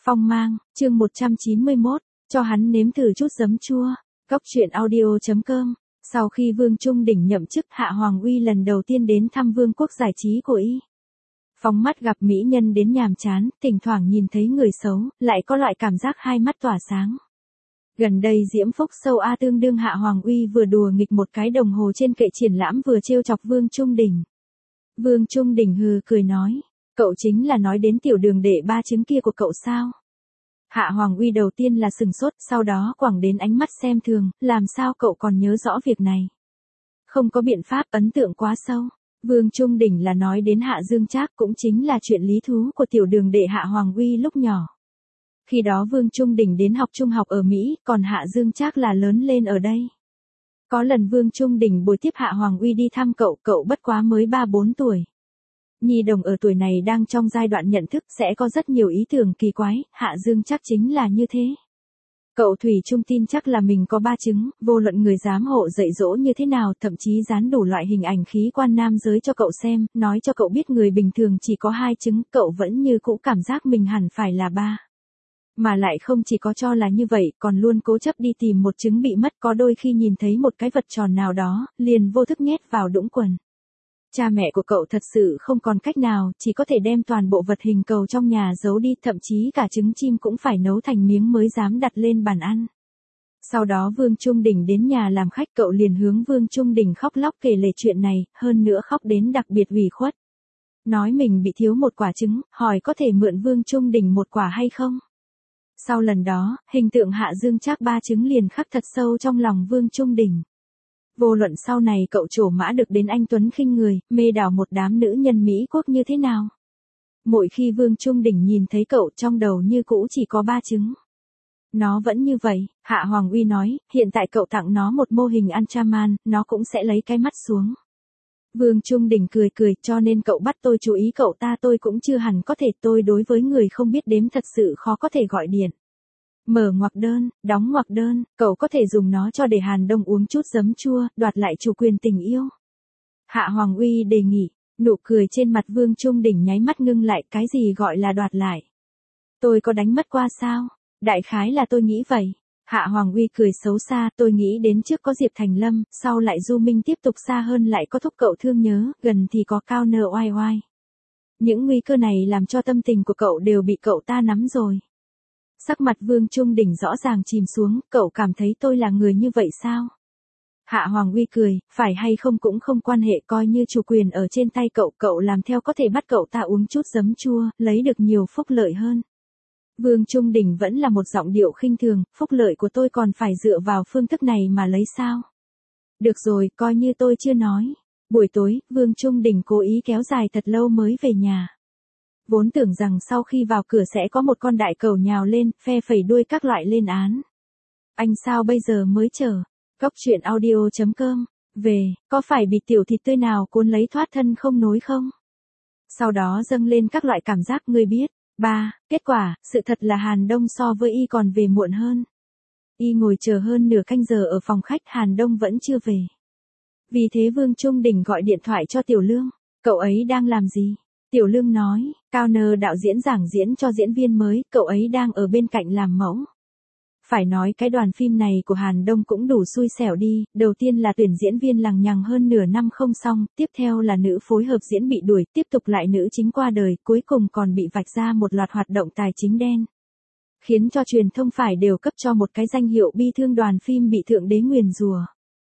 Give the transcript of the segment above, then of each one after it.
Phong mang, chương 191, cho hắn nếm thử chút giấm chua. Góc truyện audio.com. Sau khi Vương Trung Đỉnh nhậm chức, Hạ Hoàng Uy lần đầu tiên đến thăm vương quốc giải trí của y. Phóng mắt gặp mỹ nhân đến nhàm chán, thỉnh thoảng nhìn thấy người xấu, lại có loại cảm giác hai mắt tỏa sáng. Gần đây diễm phúc sâu a tương đương Hạ Hoàng Uy vừa đùa nghịch một cái đồng hồ trên kệ triển lãm vừa trêu chọc Vương Trung Đỉnh. Vương Trung Đỉnh hừ cười nói, cậu chính là nói đến tiểu đường đệ ba trứng kia của cậu sao? Hạ Hoàng Uy đầu tiên là sừng sốt, sau đó quẳng đến ánh mắt xem thường, làm sao cậu còn nhớ rõ việc này? Không có biện pháp, ấn tượng quá sâu. Vương Trung Đỉnh là nói đến Hạ Dương Trác, cũng chính là chuyện lý thú của tiểu đường đệ Hạ Hoàng Uy lúc nhỏ. Khi đó Vương Trung Đỉnh đến học trung học ở Mỹ, còn Hạ Dương Trác là lớn lên ở đây. Có lần Vương Trung Đỉnh bồi tiếp Hạ Hoàng Uy đi thăm cậu bất quá mới 3-4 tuổi. Nhi đồng ở tuổi này đang trong giai đoạn nhận thức, sẽ có rất nhiều ý tưởng kỳ quái, Hạ Dương Trác chính là như thế. Cậu thủy chung tin chắc là mình có 3 trứng, vô luận người giám hộ dạy dỗ như thế nào, thậm chí dán đủ loại hình ảnh khí quan nam giới cho cậu xem, nói cho cậu biết người bình thường chỉ có 2 trứng, cậu vẫn như cũ cảm giác mình hẳn phải là 3. Mà lại không chỉ có cho là như vậy, còn luôn cố chấp đi tìm một trứng bị mất, có đôi khi nhìn thấy một cái vật tròn nào đó, liền vô thức nhét vào đũng quần. Cha mẹ của cậu thật sự không còn cách nào, chỉ có thể đem toàn bộ vật hình cầu trong nhà giấu đi, thậm chí cả trứng chim cũng phải nấu thành miếng mới dám đặt lên bàn ăn. Sau đó Vương Trung Đỉnh đến nhà làm khách, cậu liền hướng Vương Trung Đỉnh khóc lóc kể lể chuyện này, hơn nữa khóc đến đặc biệt ủy khuất. Nói mình bị thiếu một quả trứng, hỏi có thể mượn Vương Trung Đỉnh một quả hay không? Sau lần đó, hình tượng Hạ Dương Trác 3 trứng liền khắc thật sâu trong lòng Vương Trung Đỉnh. Vô luận sau này cậu trổ mã được đến anh tuấn khinh người, mê đảo một đám nữ nhân Mỹ quốc như thế nào. Mỗi khi Vương Trung Đỉnh nhìn thấy cậu, trong đầu như cũ chỉ có 3 trứng. Nó vẫn như vậy, Hạ Hoàng Uy nói, hiện tại cậu tặng nó một mô hình Ultraman, nó cũng sẽ lấy cái mắt xuống. Vương Trung Đỉnh cười, cho nên cậu bắt tôi chú ý cậu ta, tôi cũng chưa hẳn có thể, tôi đối với người không biết đếm thật sự khó có thể gọi điện. Mở ngoặc đơn, đóng ngoặc đơn, cậu có thể dùng nó cho để Hàn Đông uống chút giấm chua, đoạt lại chủ quyền tình yêu. Hạ Hoàng Uy đề nghị, nụ cười trên mặt Vương Trung Đỉnh nháy mắt ngưng lại, cái gì gọi là đoạt lại? Tôi có đánh mất qua sao? Đại khái là tôi nghĩ vậy. Hạ Hoàng Uy cười xấu xa, tôi nghĩ đến trước có Diệp Thành Lâm, sau lại Du Minh tiếp tục, xa hơn lại có Thúc cậu thương nhớ, gần thì có Cao Nơ oai oai. Những nguy cơ này làm cho tâm tình của cậu đều bị cậu ta nắm rồi. Sắc mặt Vương Trung Đỉnh rõ ràng chìm xuống, cậu cảm thấy tôi là người như vậy sao? Hạ Hoàng Uy cười, phải hay không cũng không quan hệ, coi như chủ quyền ở trên tay cậu làm theo có thể bắt cậu ta uống chút giấm chua, lấy được nhiều phúc lợi hơn. Vương Trung Đỉnh vẫn là một giọng điệu khinh thường, phúc lợi của tôi còn phải dựa vào phương thức này mà lấy sao? Được rồi, coi như tôi chưa nói. Buổi tối, Vương Trung Đỉnh cố ý kéo dài thật lâu mới về nhà. Vốn tưởng rằng sau khi vào cửa sẽ có một con đại cẩu nhào lên, phe phẩy đuôi các loại lên án. Anh sao bây giờ mới chờ? Góc truyện audio.com. Về, có phải bị tiểu thịt tươi nào cuốn lấy thoát thân không nối không? Sau đó dâng lên các loại cảm giác người biết. Kết quả, sự thật là Hàn Đông so với y còn về muộn hơn. Y ngồi chờ hơn nửa canh giờ ở phòng khách, Hàn Đông vẫn chưa về. Vì thế Vương Trung Đỉnh gọi điện thoại cho Tiểu Lương. Cậu ấy đang làm gì? Tiểu Lương nói, Cao Nơ đạo diễn giảng diễn cho diễn viên mới, cậu ấy đang ở bên cạnh làm mẫu. Phải nói cái đoàn phim này của Hàn Đông cũng đủ xui xẻo đi, đầu tiên là tuyển diễn viên lằng nhằng hơn nửa năm không xong, tiếp theo là nữ phối hợp diễn bị đuổi, tiếp tục lại nữ chính qua đời, cuối cùng còn bị vạch ra một loạt hoạt động tài chính đen. Khiến cho truyền thông phải đều cấp cho một cái danh hiệu bi thương đoàn phim bị thượng đế nguyền rủa.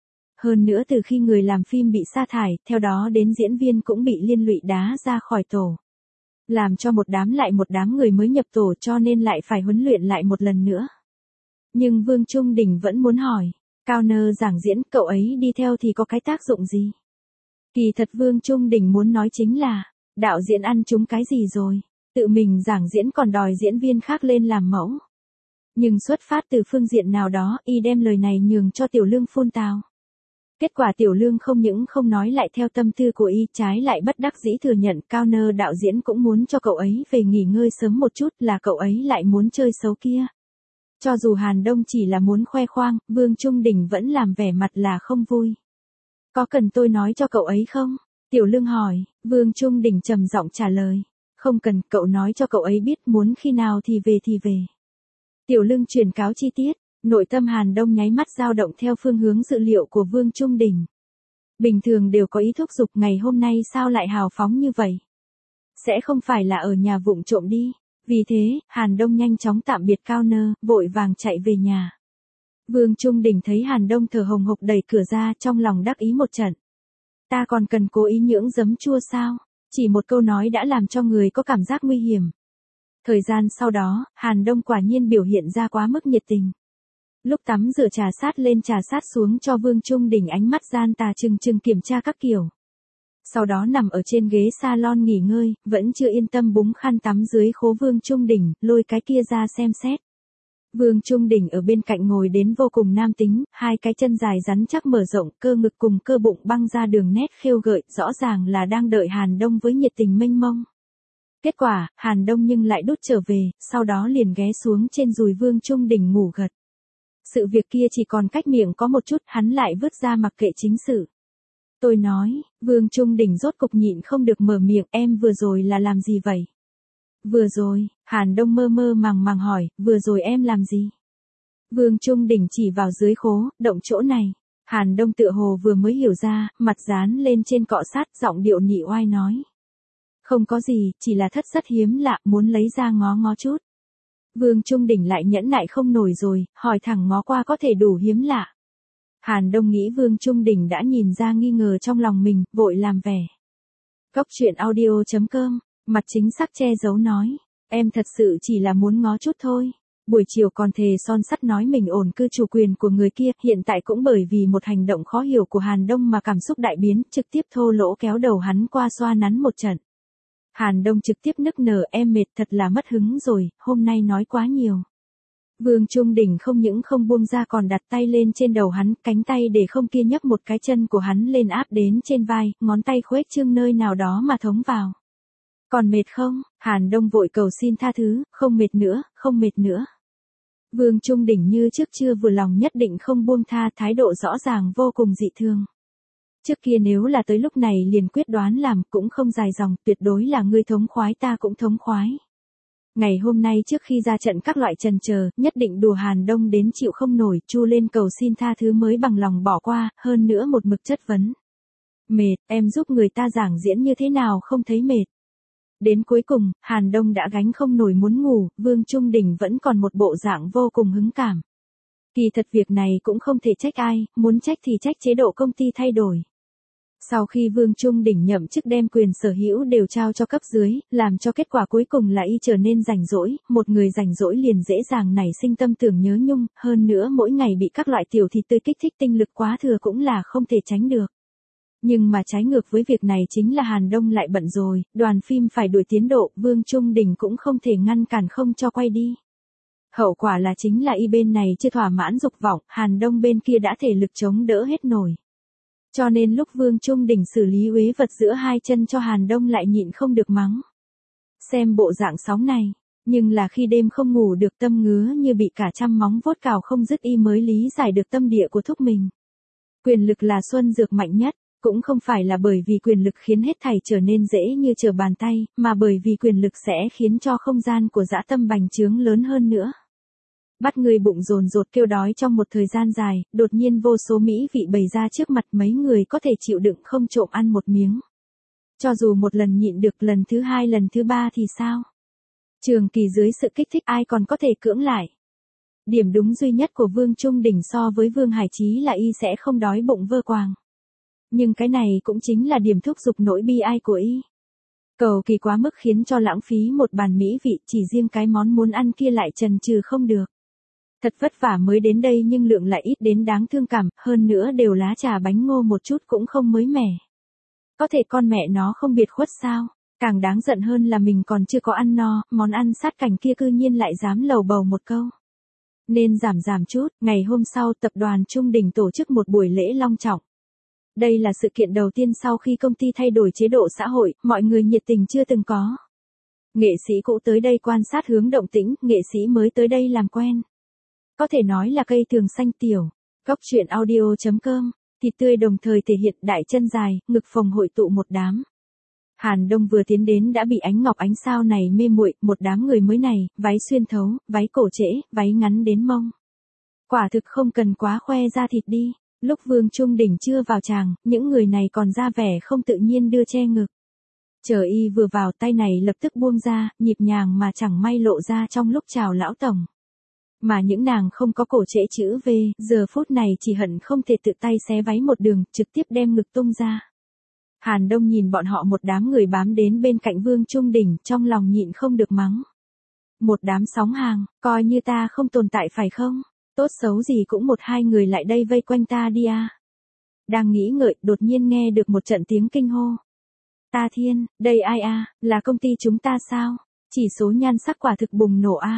Hơn nữa từ khi người làm phim bị sa thải, theo đó đến diễn viên cũng bị liên lụy đá ra khỏi tổ. Làm cho một đám người mới nhập tổ, cho nên lại phải huấn luyện lại một lần nữa. Nhưng Vương Trung Đỉnh vẫn muốn hỏi, Cao Nơ giảng diễn, cậu ấy đi theo thì có cái tác dụng gì? Kỳ thật Vương Trung Đỉnh muốn nói chính là, đạo diễn ăn trúng cái gì rồi, tự mình giảng diễn còn đòi diễn viên khác lên làm mẫu. Nhưng xuất phát từ phương diện nào đó, y đem lời này nhường cho Tiểu Lương phun tào. Kết quả Tiểu Lương không những không nói lại theo tâm tư của y, trái lại bất đắc dĩ thừa nhận Cao Nơ đạo diễn cũng muốn cho cậu ấy về nghỉ ngơi sớm một chút, là cậu ấy lại muốn chơi xấu kia. Cho dù Hàn Đông chỉ là muốn khoe khoang, Vương Trung Đỉnh vẫn làm vẻ mặt là không vui. Có cần tôi nói cho cậu ấy không? Tiểu Lương hỏi, Vương Trung Đỉnh trầm giọng trả lời. Không cần, cậu nói cho cậu ấy biết muốn khi nào thì về thì về. Tiểu Lương truyền cáo chi tiết, nội tâm Hàn Đông nháy mắt dao động theo phương hướng dự liệu của Vương Trung Đình. Bình thường đều có ý thúc giục, ngày hôm nay sao lại hào phóng như vậy? Sẽ không phải là ở nhà vụng trộm đi. Vì thế, Hàn Đông nhanh chóng tạm biệt Cao Nơ, vội vàng chạy về nhà. Vương Trung Đình thấy Hàn Đông thở hồng hộc đẩy cửa ra, trong lòng đắc ý một trận. Ta còn cần cố ý nhưỡng giấm chua sao? Chỉ một câu nói đã làm cho người có cảm giác nguy hiểm. Thời gian sau đó, Hàn Đông quả nhiên biểu hiện ra quá mức nhiệt tình. Lúc tắm rửa trà sát lên trà sát xuống cho Vương Trung Đình, ánh mắt gian tà trừng trừng kiểm tra các kiểu. Sau đó nằm ở trên ghế salon nghỉ ngơi, vẫn chưa yên tâm búng khăn tắm dưới khố Vương Trung Đình, lôi cái kia ra xem xét. Vương Trung Đình ở bên cạnh ngồi đến vô cùng nam tính, hai cái chân dài rắn chắc mở rộng, cơ ngực cùng cơ bụng băng ra đường nét khêu gợi, rõ ràng là đang đợi Hàn Đông với nhiệt tình mênh mông. Kết quả, Hàn Đông nhưng lại đút trở về, sau đó liền ghé xuống trên đùi Vương Trung Đình ngủ gật. Sự việc kia chỉ còn cách miệng có một chút, hắn lại vứt ra mặc kệ chính sự. Tôi nói, Vương Trung Đình rốt cục nhịn không được mở miệng, em vừa rồi là làm gì vậy? Vừa rồi, Hàn Đông mơ mơ màng hỏi, vừa rồi em làm gì? Vương Trung Đình chỉ vào dưới khố, động chỗ này. Hàn Đông tựa hồ vừa mới hiểu ra, mặt dán lên trên cọ sát, giọng điệu nị oai nói. Không có gì, chỉ là thất rất hiếm lạ, muốn lấy ra ngó ngó chút. Vương Trung Đình lại nhẫn nại không nổi rồi, hỏi thẳng ngó qua có thể đủ hiếm lạ. Hàn Đông nghĩ Vương Trung Đình đã nhìn ra nghi ngờ trong lòng mình, vội làm vẻ. Cóc truyện audio.com, mặt chính xác che giấu nói, em thật sự chỉ là muốn ngó chút thôi. Buổi chiều còn thề son sắt nói mình ổn cư chủ quyền của người kia, hiện tại cũng bởi vì một hành động khó hiểu của Hàn Đông mà cảm xúc đại biến, trực tiếp thô lỗ kéo đầu hắn qua xoa nắn một trận. Hàn Đông trực tiếp nức nở, em mệt thật là mất hứng rồi, hôm nay nói quá nhiều. Vương Trung Đình không những không buông ra còn đặt tay lên trên đầu hắn, cánh tay để không kia nhấc một cái chân của hắn lên áp đến trên vai, ngón tay khuếch trương nơi nào đó mà thống vào. Còn mệt không? Hàn Đông vội cầu xin tha thứ, không mệt nữa, không mệt nữa. Vương Trung Đình như trước chưa vừa lòng nhất định không buông tha, thái độ rõ ràng vô cùng dị thường. Trước kia nếu là tới lúc này liền quyết đoán làm cũng không dài dòng, tuyệt đối là ngươi thống khoái ta cũng thống khoái. Ngày hôm nay trước khi ra trận các loại chần chờ, nhất định đùa Hàn Đông đến chịu không nổi, chu lên cầu xin tha thứ mới bằng lòng bỏ qua, hơn nữa một mực chất vấn. Mệt, em giúp người ta giảng diễn như thế nào không thấy mệt. Đến cuối cùng, Hàn Đông đã gánh không nổi muốn ngủ, Vương Trung Đình vẫn còn một bộ dạng vô cùng hứng cảm. Kỳ thật việc này cũng không thể trách ai, muốn trách thì trách chế độ công ty thay đổi. Sau khi Vương Trung Đình nhậm chức đem quyền sở hữu đều trao cho cấp dưới, làm cho kết quả cuối cùng là y trở nên rảnh rỗi, một người rảnh rỗi liền dễ dàng nảy sinh tâm tưởng nhớ nhung, hơn nữa mỗi ngày bị các loại tiểu thịt tươi kích thích tinh lực quá thừa cũng là không thể tránh được. Nhưng mà trái ngược với việc này chính là Hàn Đông lại bận rồi, đoàn phim phải đuổi tiến độ, Vương Trung Đình cũng không thể ngăn cản không cho quay đi. Hậu quả là chính là y bên này chưa thỏa mãn dục vọng, Hàn Đông bên kia đã thể lực chống đỡ hết nổi. Cho nên lúc Vương Trung Đình xử lý uế vật giữa hai chân cho Hàn Đông lại nhịn không được mắng. Xem bộ dạng sóng này, nhưng là khi đêm không ngủ được tâm ngứa như bị cả trăm móng vuốt cào không dứt y mới lý giải được tâm địa của thúc mình. Quyền lực là xuân dược mạnh nhất, cũng không phải là bởi vì quyền lực khiến hết thảy trở nên dễ như trở bàn tay, mà bởi vì quyền lực sẽ khiến cho không gian của dã tâm bành trướng lớn hơn nữa. Bắt người bụng dồn dột kêu đói trong một thời gian dài, đột nhiên vô số mỹ vị bày ra trước mặt, mấy người có thể chịu đựng không trộm ăn một miếng. Cho dù một lần nhịn được, lần thứ hai lần thứ ba thì sao? Trường kỳ dưới sự kích thích ai còn có thể cưỡng lại. Điểm đúng duy nhất của Vương Trung Đình so với Vương Hải Chí là y sẽ không đói bụng vơ quàng. Nhưng cái này cũng chính là điểm thúc giục nỗi bi ai của y. Cầu kỳ quá mức khiến cho lãng phí một bàn mỹ vị, chỉ riêng cái món muốn ăn kia lại chần chừ không được. Thật vất vả mới đến đây nhưng lượng lại ít đến đáng thương cảm, hơn nữa đều lá trà bánh ngô một chút cũng không mới mẻ. Có thể con mẹ nó không biệt khuất sao? Càng đáng giận hơn là mình còn chưa có ăn no, món ăn sát cành kia cư nhiên lại dám lầu bầu một câu. Nên giảm chút, ngày hôm sau tập đoàn Trung Đình tổ chức một buổi lễ long trọng. Đây là sự kiện đầu tiên sau khi công ty thay đổi chế độ xã hội, mọi người nhiệt tình chưa từng có. Nghệ sĩ cũ tới đây quan sát hướng động tĩnh, nghệ sĩ mới tới đây làm quen. Có thể nói là cây thường xanh tiểu. Cóc truyện audio.com, thịt tươi đồng thời thể hiện đại chân dài, ngực phồng hội tụ một đám. Hàn Đông vừa tiến đến đã bị ánh ngọc ánh sao này mê muội, một đám người mới này, váy xuyên thấu, váy cổ trễ, váy ngắn đến mông. Quả thực không cần quá khoe da thịt đi. Lúc Vương Trung Đỉnh chưa vào tràng, những người này còn ra vẻ không tự nhiên đưa che ngực. Chờ y vừa vào, tay này lập tức buông ra, nhịp nhàng mà chẳng may lộ ra trong lúc chào lão tổng. Mà những nàng không có cổ trễ chữ V, giờ phút này chỉ hận không thể tự tay xé váy một đường, trực tiếp đem ngực tung ra. Hàn Đông nhìn bọn họ một đám người bám đến bên cạnh Vương Trung Đỉnh, trong lòng nhịn không được mắng. Một đám sóng hàng, coi như ta không tồn tại phải không? Tốt xấu gì cũng một hai người lại đây vây quanh ta đi à. Đang nghĩ ngợi, đột nhiên nghe được một trận tiếng kinh hô. Ta thiên, đây ai à, là công ty chúng ta sao? Chỉ số nhan sắc quả thực bùng nổ à.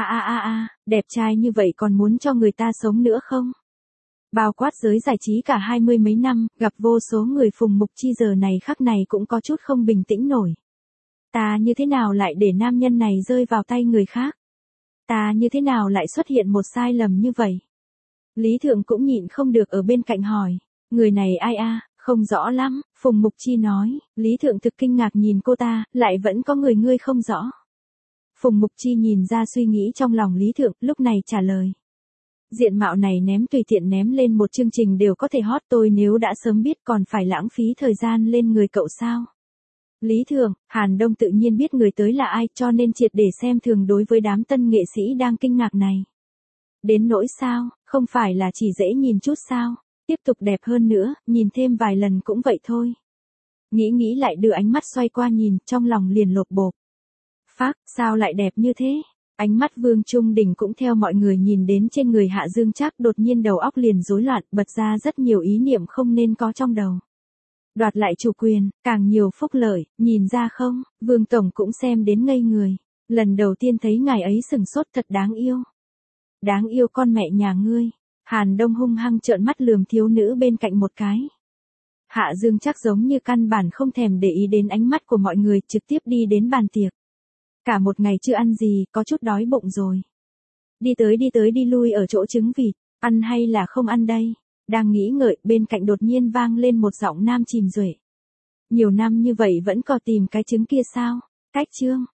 Đẹp trai như vậy còn muốn cho người ta sống nữa không? Bao quát giới giải trí cả 20 mấy năm, gặp vô số người Phùng Mục Chi giờ này khắc này cũng có chút không bình tĩnh nổi. Ta như thế nào lại để nam nhân này rơi vào tay người khác? Ta như thế nào lại xuất hiện một sai lầm như vậy? Lý Thượng cũng nhịn không được ở bên cạnh hỏi. Người này ai à, không rõ lắm, Phùng Mục Chi nói. Lý Thượng thực kinh ngạc nhìn cô ta, lại vẫn có người ngươi không rõ. Phùng Mục Chi nhìn ra suy nghĩ trong lòng Lý Thượng, lúc này trả lời. Diện mạo này ném tùy tiện ném lên một chương trình đều có thể hot, tôi nếu đã sớm biết còn phải lãng phí thời gian lên người cậu sao? Lý Thượng, Hàn Đông tự nhiên biết người tới là ai, cho nên triệt để xem thường đối với đám tân nghệ sĩ đang kinh ngạc này. Đến nỗi sao, không phải là chỉ dễ nhìn chút sao, tiếp tục đẹp hơn nữa, nhìn thêm vài lần cũng vậy thôi. Nghĩ lại đưa ánh mắt xoay qua nhìn, trong lòng liền lột bột. Phác, sao lại đẹp như thế? Ánh mắt Vương Trung Đỉnh cũng theo mọi người nhìn đến trên người Hạ Dương Trác, đột nhiên đầu óc liền rối loạn, bật ra rất nhiều ý niệm không nên có trong đầu. Đoạt lại chủ quyền, càng nhiều phúc lợi, nhìn ra không, Vương Tổng cũng xem đến ngây người. Lần đầu tiên thấy ngài ấy sừng sốt, thật đáng yêu. Đáng yêu con mẹ nhà ngươi. Hàn Đông hung hăng trợn mắt lườm thiếu nữ bên cạnh một cái. Hạ Dương Trác giống như căn bản không thèm để ý đến ánh mắt của mọi người, trực tiếp đi đến bàn tiệc. Cả một ngày chưa ăn gì, có chút đói bụng rồi. Đi tới đi lui ở chỗ trứng vịt, ăn hay là không ăn đây? Đang nghĩ ngợi, bên cạnh đột nhiên vang lên một giọng nam chìm duệ. Nhiều năm như vậy vẫn còn tìm cái trứng kia sao? Cách trương,